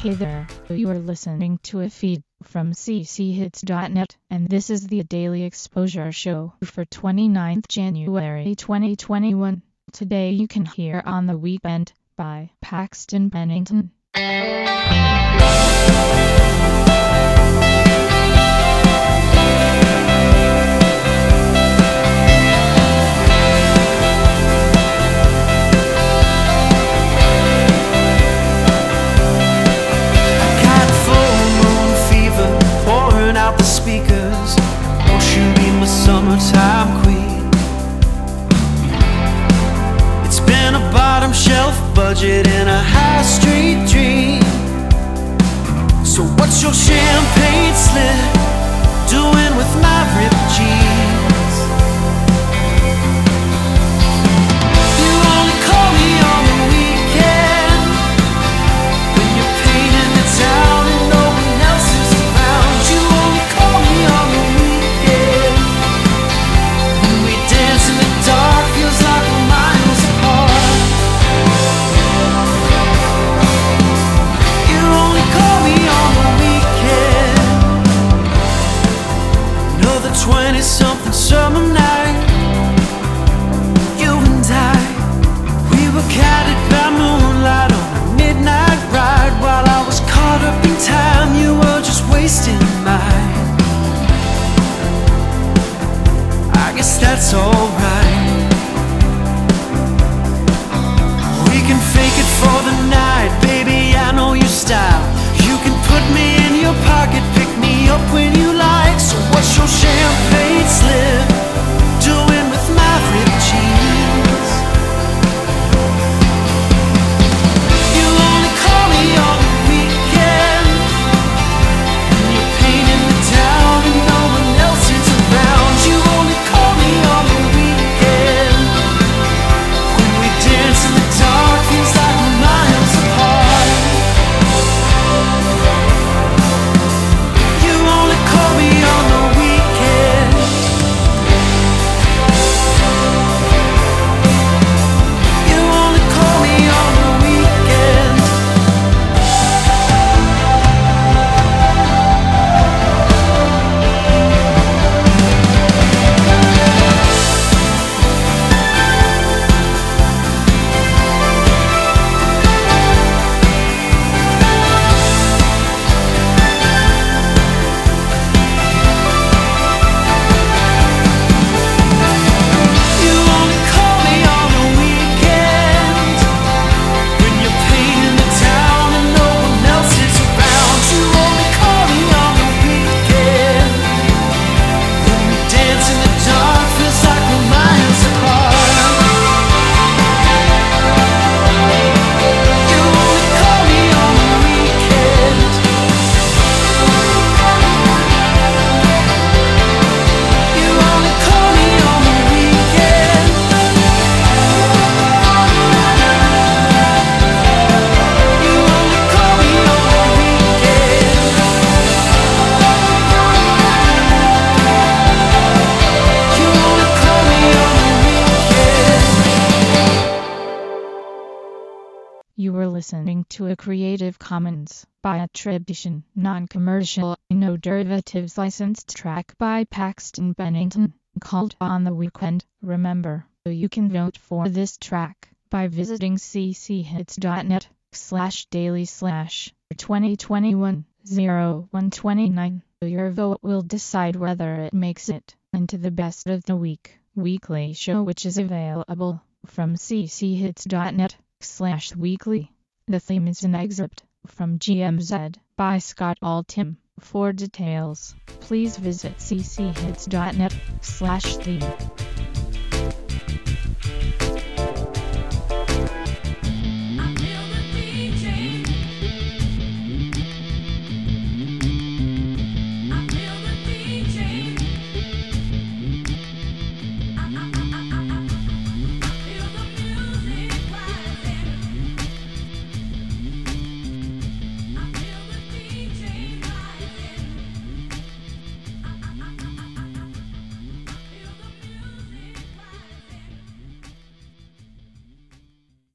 Hey there, you are listening to a feed from cchits.net, and this is the Daily Exposure Show for 29th January 2021. Today you can hear On the Weekend by Paxton Bennington. Summertime queen. It's been a bottom shelf budget and a high street dream. So what's your champagne slip doing with my ripped jeans? You only call me on the weekend when you're painting the town and no one else is around. You only call me on the weekend. Dark feels like we're miles apart. You only call me on the weekend. Another 20-something summer night. You and I, we were guided by moonlight on a midnight ride. While I was caught up in time, you were just wasting mine. I guess that's alright. We can fake it for the night, baby, I know your style. You can put me in your pocket, pick me up when you like. So what's your champagne slip doing with my ripped jeans? You only call me on the weekend when you're painting the town and no one else is around. You only call me on the weekend when we dance in the dark, feels like we're miles apart. You only call me on the weekend. You only call me on the weekend. You only call me on the weekend when you're painting the town and no one else is around. You only call me on the weekend when we dance in the dark, feels like we're miles apart. You only call me on the weekend. You only call me on the weekend. You only call me on the weekend. You only call me on the weekend. You were listening to a Creative Commons by attribution, non-commercial, no derivatives licensed track by Paxton Bennington, called On the Weekend. Remember, you can vote for this track by visiting cchits.net/daily/2021-0129. Your vote will decide whether it makes it into the Best of the Week weekly show, which is available from cchits.net/weekly. The theme is an excerpt from GMZ by Scott Altham. For details, please visit cchits.net/theme.